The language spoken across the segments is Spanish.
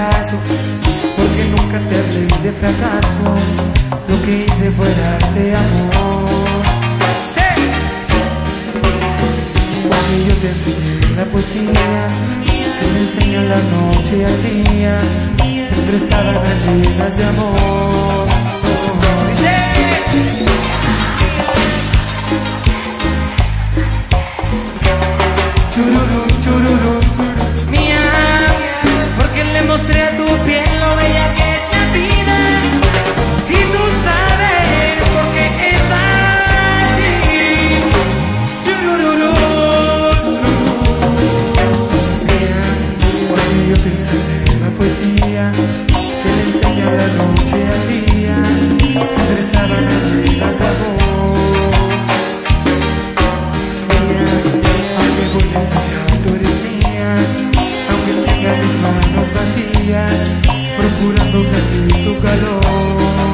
pedazos, porque nunca te hablé de fracasos. Lo que hice fue darte amor. ¡Sí! Porque yo te enseñé la poesía, que me enseñó la noche al día, entre sábanas llenas de amor. ¡Sí! Chururu, chururu, mía, porque le mostré a tu piel lo bella que es la vida, y tú sabes por qué es así. Chururu, mía, porque yo te enseñé la poesía, que le enseña la noche al día, entre sábanas llenas de amor. Procurando sentir tu calor.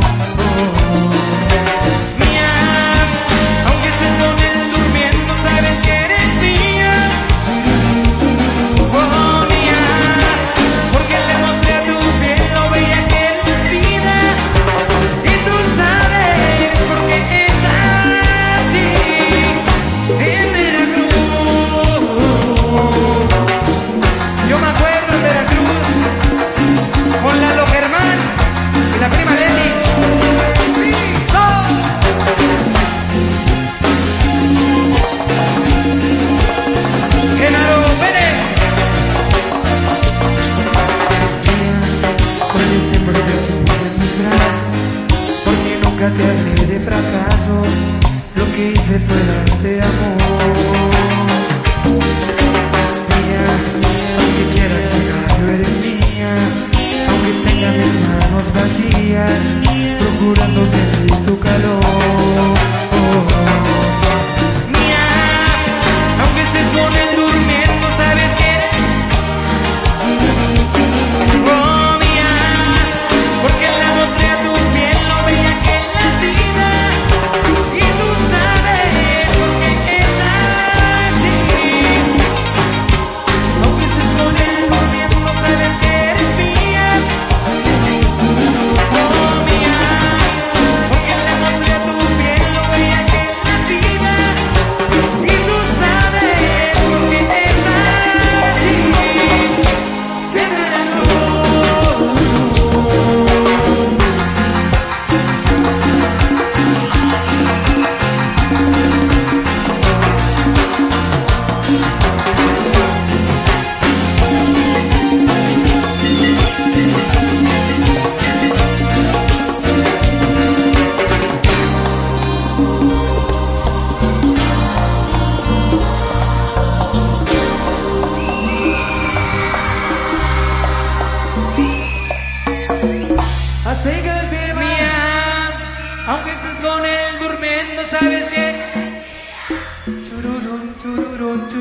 Mía, aunque estés con él durmiendo, sabes que eres mía. Oh, mía, porque le mostré a tu piel lo bella que es la vida, y tú sabes por qué es así. En Veracruz, yo me acuerdo de Veracruz.